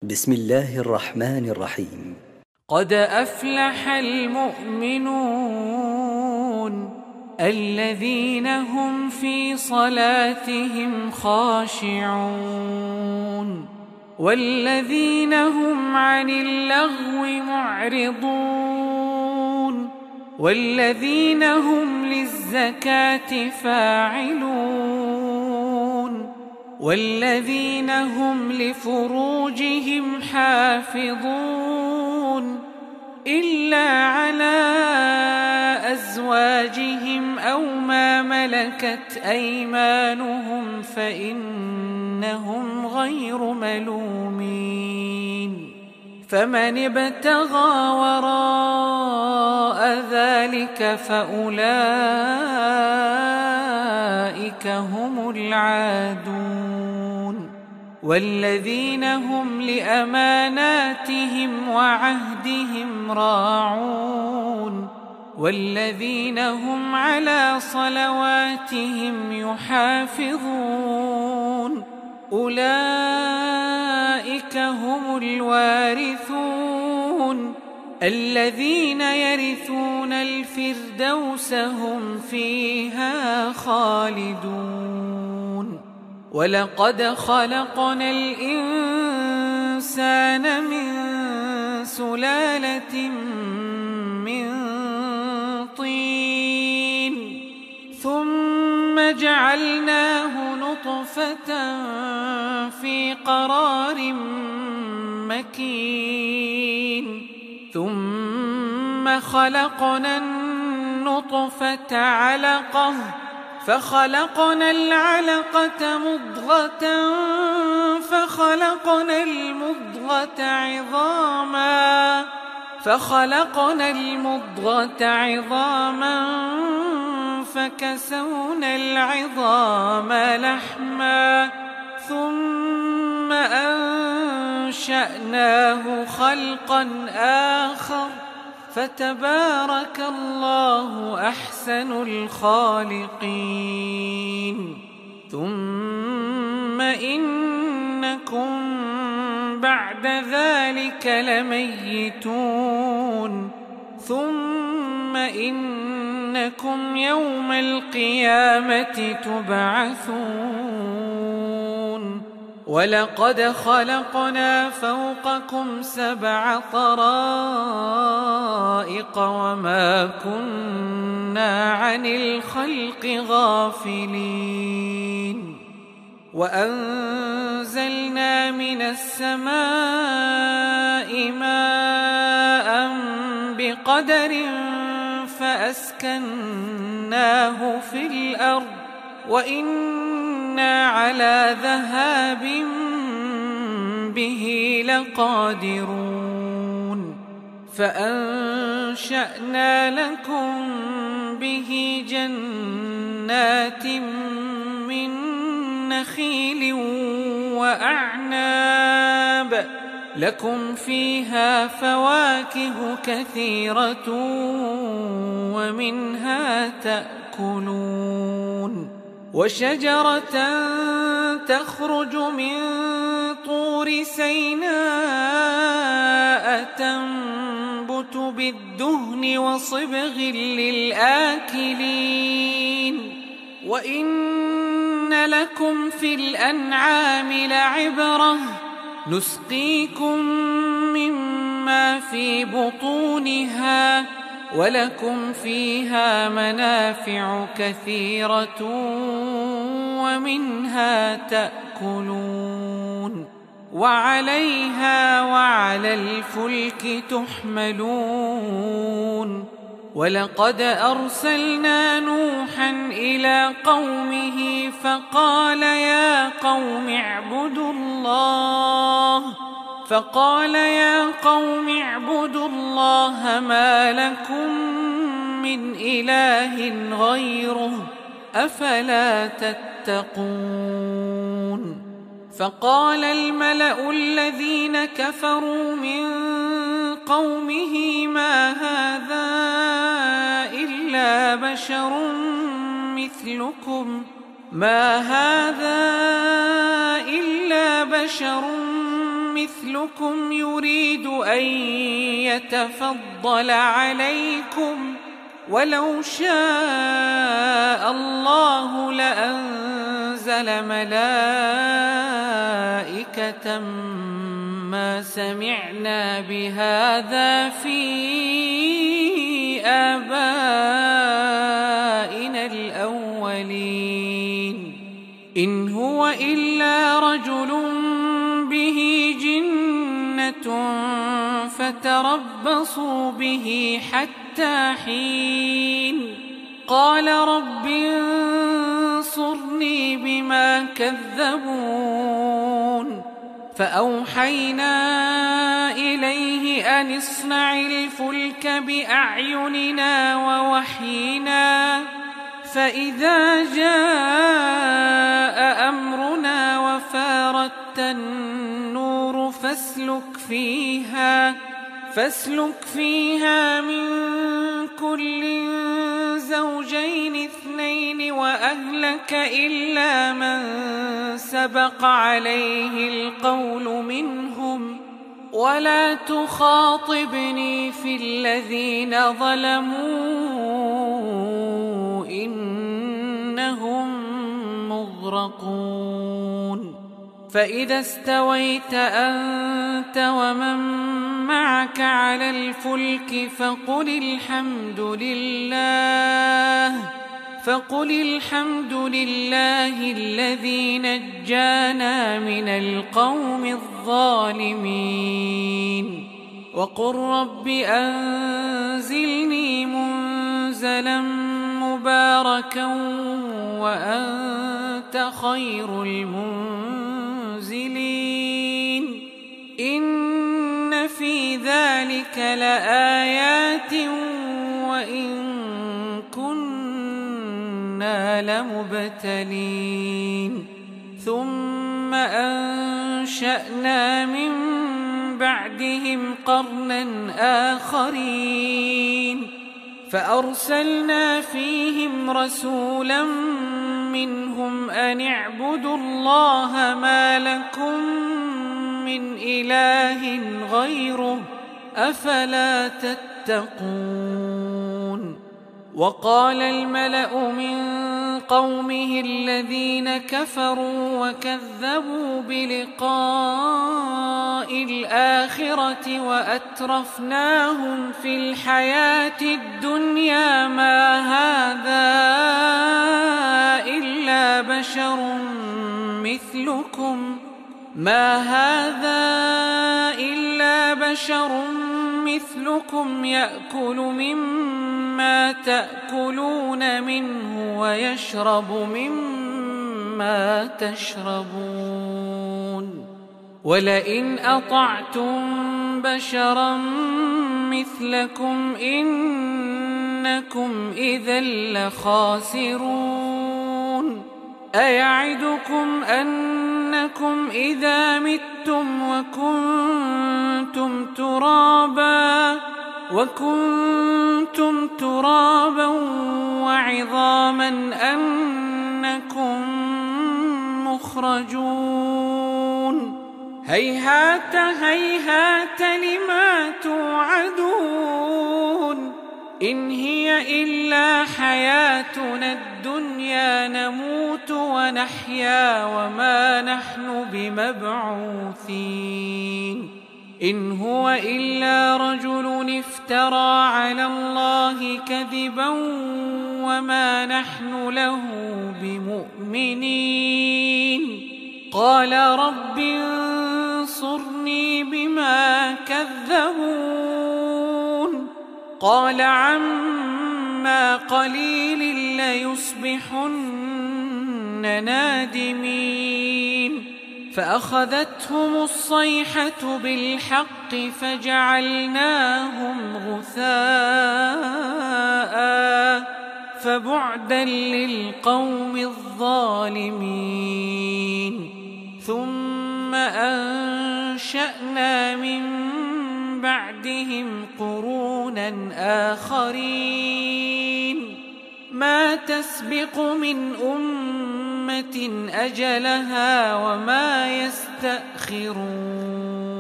بسم الله الرحمن الرحيم. قد أفلح المؤمنون الذين هم في صلاتهم خاشعون والذين هم عن اللغو معرضون والذين هم للزكاة فاعلون والذين هم لفروجهم حافظون إلا على أزواجهم أو ما ملكت أيمانهم فإنهم غير ملومين فمن ابتغى وراء ذلك فأولئك هم العادون والذين هم لأماناتهم وعهدهم راعون والذين هم على صلواتهم يحافظون أولئك هم الوارثون الذين يرثون الفردوس هم فيها خالدون ولقد خلقنا الإنسان من سلالة من طين ثم جعلناه نطفة في قرار مكين ثم خلقنا النطفة علقة فخلقنا العلقة مضغة فخلقنا المضغة عظاما فكسونا العظام لحما ثم أنشأناه خلقا آخر فتبارك الله أحسن الخالقين ثم إنكم بعد ذلك لميتون ثم إنكم يوم القيامة تبعثون ولقد خلقنا فوقكم 7 طرائق وما كنا عن الخلق غافلين وأنزلنا من السماء ماء بقدر فأسكناه في الأرض وإنا على ذهاب به لقادرون فأنشأنا لكم به جنات من نخيل وأعناب لكم فيها فواكه كثيرة ومنها تأكلون وشجرة تخرج من طور سيناء تنبت بالدهن وصبغ للآكلين وإن لكم في الأنعام لعبرة نسقيكم مما في بطونها ولكم فيها منافع كثيرة ومنها تأكلون وعليها وعلى الفلك تحملون ولقد أرسلنا نوحا إلى قومه فقال يا قوم اعبدوا الله ما لكم من إله غيره أفلا تتقون فقال الملأ الذين كفروا من قومه ما هذا إلا بشر مثلكم يريد أن يتفضل عليكم ولو شاء الله لأنزل ملائكة ما سمعنا بهذا في آبائنا الأولين إن هو إلا رجل به جنة فتربصوا به حتى حين قال رب انصرني بما كذبون فأوحينا إليه أن اصنع الفلك بأعيننا ووحينا فإذا جاء أمرنا وفارت النور فاسلك فيها من كل زوجين اثنين وأهلك إلا من سبق عليه القول منهم ولا تخاطبني في الذين ظلموا إنهم مغرقون فإذا استويت أنت ومن معك على الفلك فقل الحمد لله الذي نجانا من القوم الظالمين وقل رب أنزلني منزلا مباركا وأنت خير المنزلين إن في ذلك لآيات وإن كنا لمبتلين ثم أنشأنا من بعدهم قرنا آخرين فأرسلنا فيهم رسولا منهم أن اعبدوا الله ما لكم من إله غيره أفلا تتقون وقال الملأ من قومه الذين كفروا وكذبوا بلقاء الآخرة وأترفناهم في الحياة الدنيا ما هذا إلا بشر مثلكم يأكل مما تأكلون منه ويشرب مما تشربون ولئن أطعتم بشرا مثلكم إنكم إذا لخاسرون أيعدكم أنكم إذا متم وكنتم ترابا وعظاما أنكم مخرجون هيهات هيهات لما توعدون إن هي إلا حياتنا الدنيا نموت ونحيا وما نحن بمبعوثين إن هو إلا رجل افترى على الله كذبا وما نحن له بمؤمنين قال رب انصرني بما كذبون قال عما قليل ليصبحن نادمين فأخذتهم الصيحة بالحق فجعلناهم غثاء فبعدا للقوم الظالمين ثم أنشأنا من بعدهم قرونا آخرين ما تسبق من أمة أجلها وما يستأخرون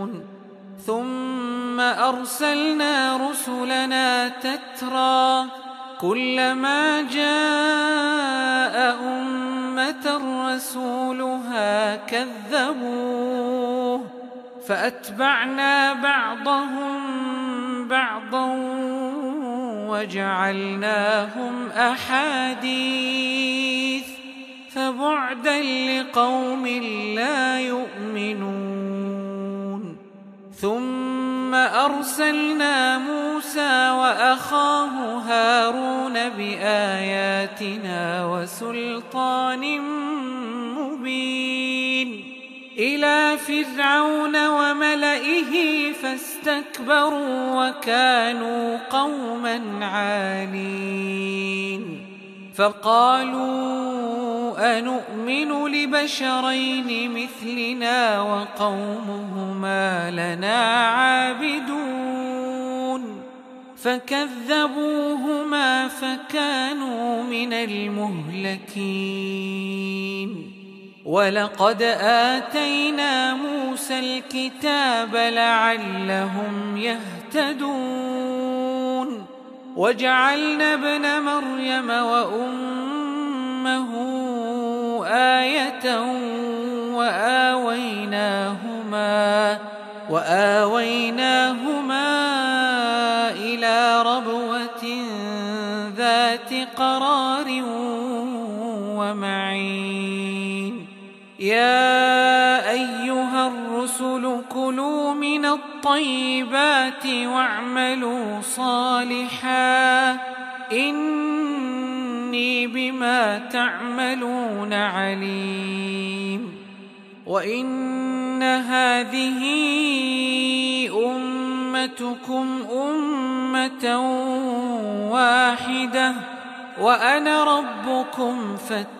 أرسلنا رسلنا تترى كلما جاء أمة رسولها كذبوه فأتبعنا بعضهم بعضا وجعلناهم أحاديث فبعدا لقوم لا يؤمنون. ثم أرسلنا موسى وأخاه هارون بآياتنا وسلطان مبين إلى فرعون وملئه فاستكبروا وكانوا قوما عالين فقالوا أنؤمن لبشرين مثلنا وقومهما لنا عابدون فكذبوهما فكانوا من المهلكين. ولقد آتينا موسى الكتاب لعلهم يهتدون وجعلنا ابن مريم وأمه آية وآويناهما إلى ربوة ذات قرار ومعين. يا أيها الرسل كلوا من الطيبات واعملوا صالحا إني بما تعملون عليم. وإن هذه أمتكم أمة واحدة وأنا ربكم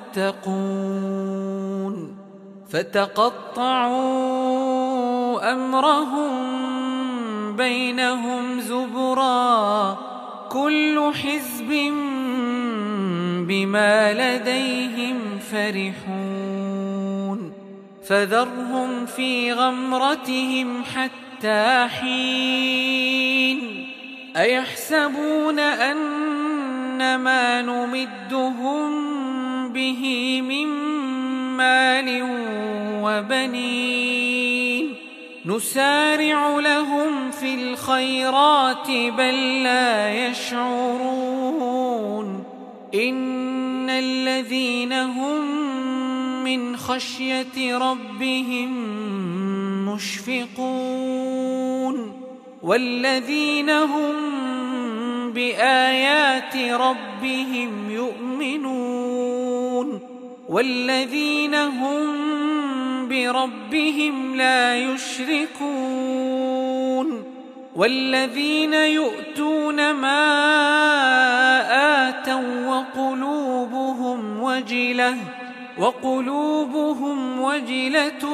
فاتقون. فتقطعوا أمرهم بينهم زبرا كل حزب بما لديهم فرحون. فذرهم في غمرتهم حتى حين. أيحسبون أن ما نمدهم به من مال وبنين نسارع لهم في الخيرات بل لا يشعرون. إن الذين هم من خشية ربهم مشفقون والذين هم بآيات ربهم يؤمنون والذين هم بربهم لا يشركون والذين يؤتون ما آتوا وقلوبهم وجلة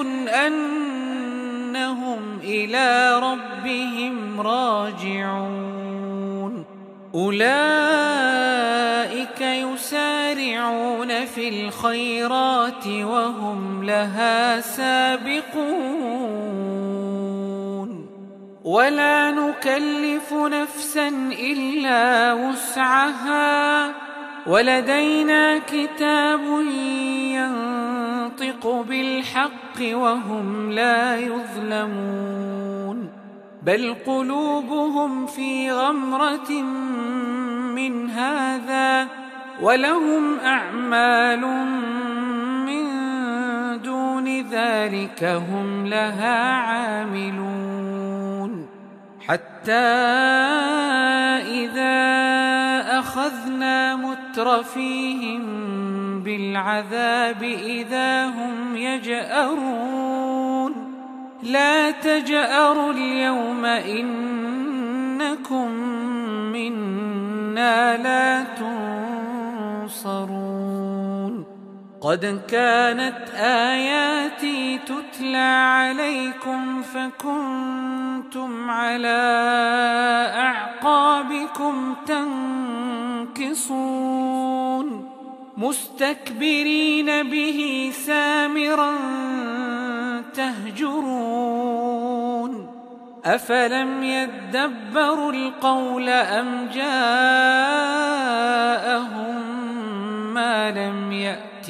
أنهم إلى ربهم راجعون. أولئك يسارعون في الخيرات وهم لها سابقون. ولا نكلف نفسا إلا وسعها ولدينا كتاب ينطق بالحق وهم لا يظلمون. بل قلوبهم في غمرة من هذا ولهم أعمال من دون ذلك هم لها عاملون. حتى إذا أخذنا مترفيهم بالعذاب إذا هم يجأرون. لا تجأروا اليوم إنكم منا لا تنصرون. قد كانت آياتي تتلى عليكم فكنتم على أعقابكم تنكصون مستكبرين به سامرا تهجرون. أفلم يدبروا القول أم جاءهم ما لم يأت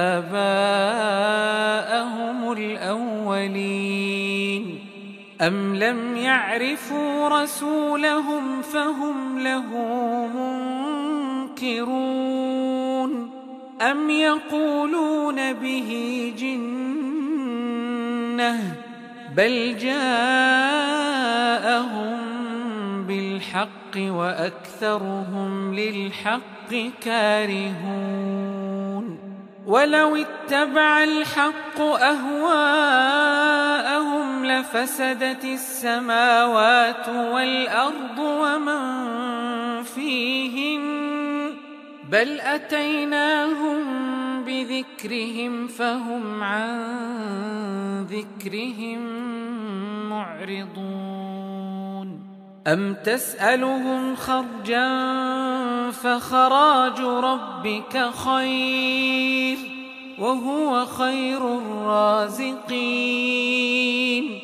آباءهم الأولين أم لم يعرفوا رسولهم فهم له منكرون أم يقولون به جنة بل جاءهم بالحق وأكثرهم للحق كارهون ولو اتبع الحق أهواءهم لفسدت السماوات والأرض ومن فيهن بل أتيناهم بذكرهم فهم عن ذكرهم معرضون أم تسألهم خرجا فخراج ربك خير وهو خير الرازقين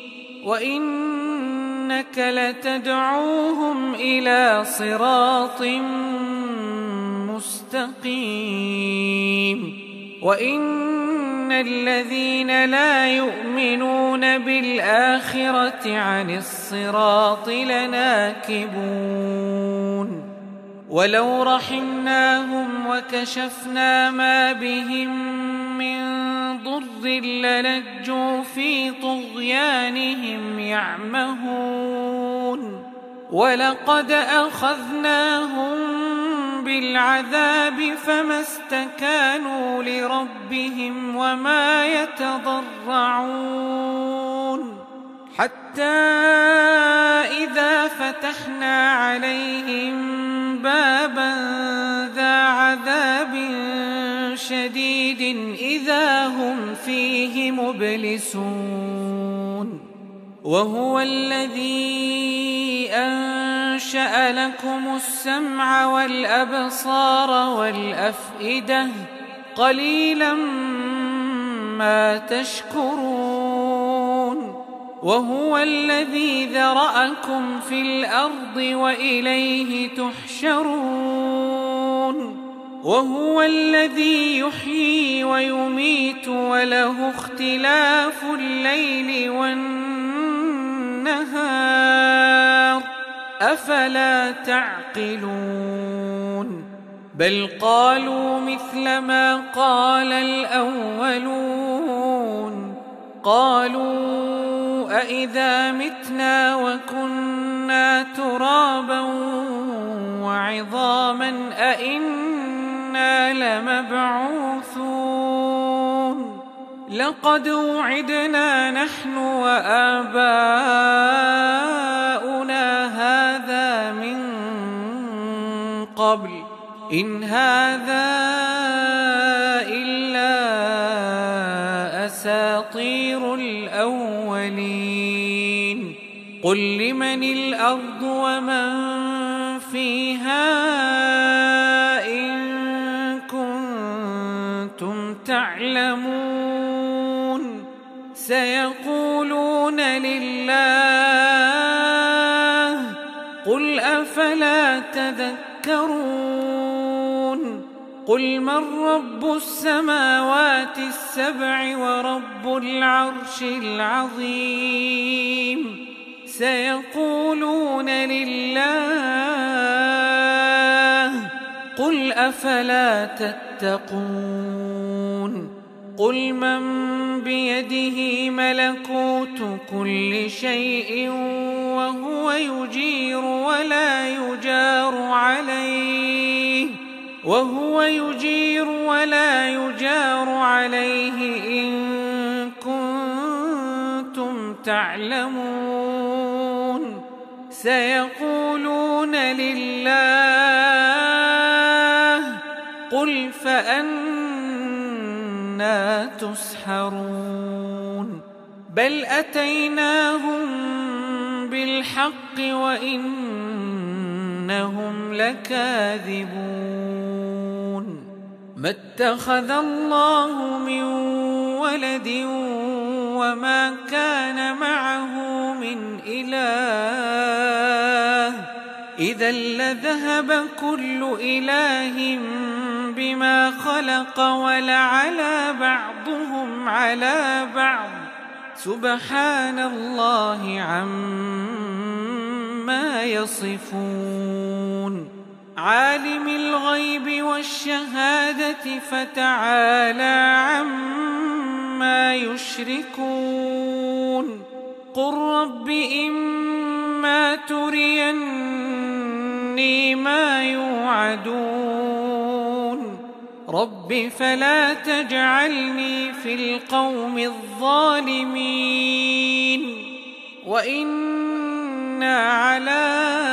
وإنك لتدعوهم إلى صراط مستقيم وإن الذين لا يؤمنون بالآخرة عن الصراط لناكبون ولو رحمناهم وكشفنا ما بهم من ضر للجوا في طغيانهم يعمهون ولقد أخذناهم بالعذاب فما استكانوا لربهم وما يتضرعون حتى إذا فتحنا عليهم بابا ذا عذاب شديد إذا هم فيه مبلسون وهو الذي أنشأ لكم السمع والأبصار والأفئدة قليلا ما تشكرون وهو الذي ذرأكم في الأرض وإليه تحشرون وهو الذي يحيي ويميت وله اختلاف الليل والنهار أفلا تعقلون بل قالوا مثل ما قال الأولون قالوا أإذا متنا وكنا ترابا وعظاما أإنا لمبعوثون لقد وعدنا نحن وآباؤنا هذا من قبل إن هذا إلا أساطير الأولين قل لمن الأرض ومن فيها إن كنتم تعلمون سيقولون لله قل أفلا تذكرون قل من رب السماوات السبع ورب العرش العظيم سيقولون لله قل أفلا تتقون قل من بيده ملكوت كل شيء وهو يجير ولا يجار عليه إن كنتم تعلمون سيقولون لله قل فأنا تسحرون بل أتيناهم بالحق وإنهم لكاذبون ما اتخذ الله من ولد وما كان معه من إله إذا لذهب كل إله بما خلق ولعلى بعضهم على بعض سبحان الله عما يصفون عالم الغيب والشهادة فتعالى عما يشركون قل رب إما تريني ما يوعدون رب فلا تجعلني في القوم الظالمين وإنا على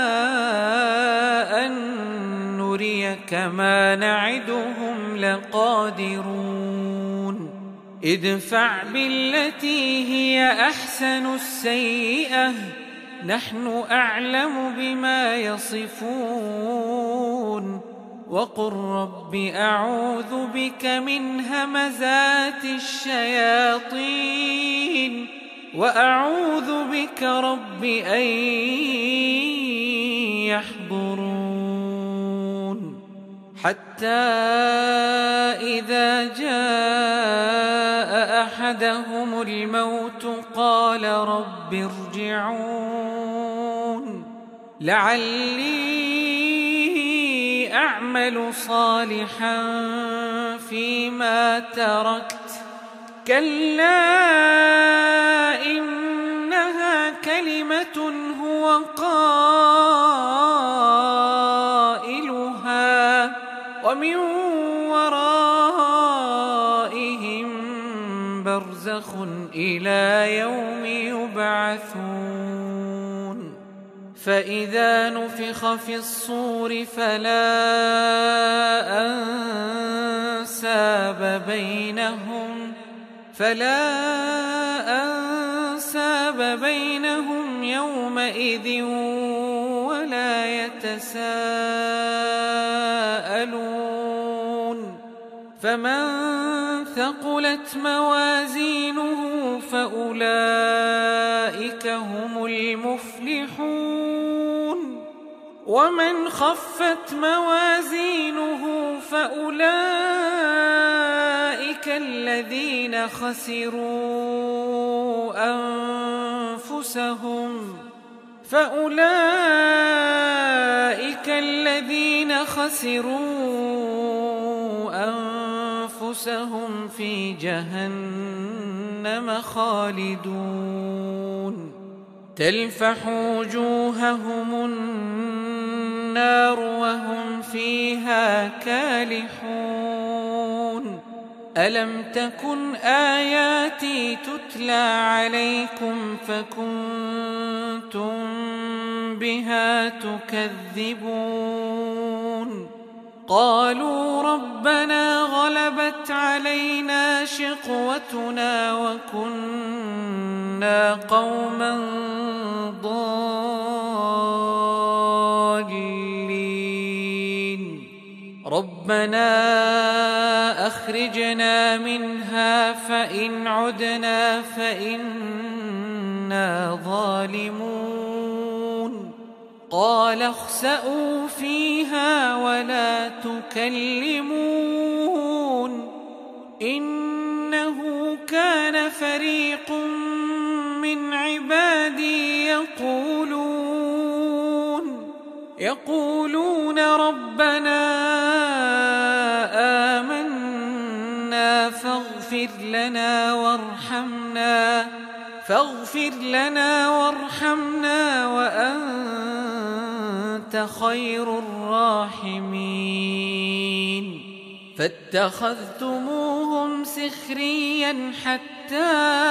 أن نريك ما نعدهم لقادرون ادفع بالتي هي أحسن السيئة نحن أعلم بما يصفون وقل رب أعوذ بك من همزات الشياطين وأعوذ بك رب أن يحضرون حتى إذا جاء أحدهم الموت قال رب ارجعون لعلي أعمل صالحا فيما تركت كلا إنها كلمة هو قائلها ومن ورائهم برزخ إلى يوم يبعثون فإذا نفخ في الصور فلا أنساب بينهم يومئذ ولا يتساءلون فمن ثقلت موازينه فأولئك هم المفلحون ومن خفت موازينه فأولئك الذين خسروا أنفسهم في جهنم خالدون تلفح وجوههم النار وهم فيها كالحون ألم تكن آياتي تتلى عليكم فكنتم بها تكذبون قالوا ربنا غلبت علينا شقوتنا وكنا قوما ضالين ربنا أخرجنا منها فإن عدنا فإنا ظالمون قال اخسئوا فيها ولا تكلمون إنه كان فريق من عبادي يقولون ربنا آمنا فاغفر لنا وارحمنا وأنت خير الراحمين فاتخذتموهم سخريا حتى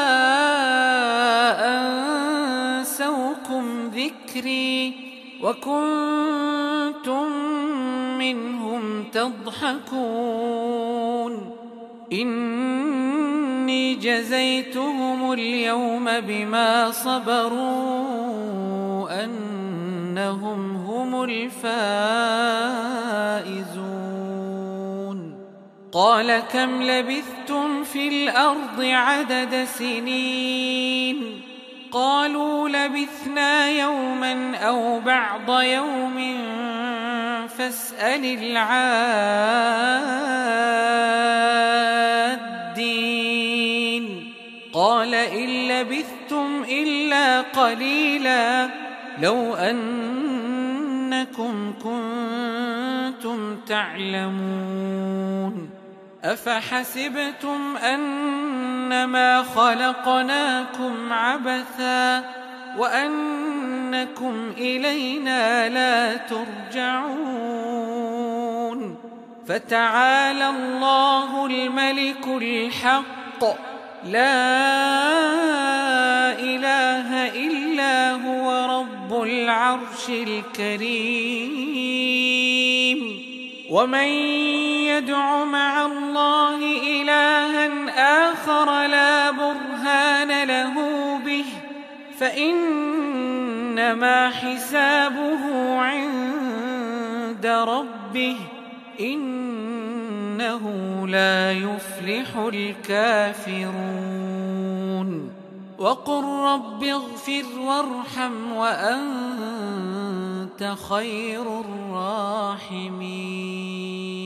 أنسوكم ذكري وكنتم منهم تضحكون إني جزيتهم اليوم بما صبروا أنهم هم الفائزون قال كم لبثتم في الأرض عدد سنين قالوا لبثنا يوما أو بعض يوم فاسأل العادين قال إن لبثتم إلا قليلا لو أنكم كنتم تعلمون أفحسبتم أنما خلقناكم عبثا وأنكم إلينا لا ترجعون فتعالى الله الملك الحق لا إله إلا هو رب العرش الكريم ومن يدع مع الله إلها آخر لا برهان له به فإنما حسابه عند ربه إنه لا يفلح الكافرون وقل رب اغفر وارحم وأنت خير الراحمين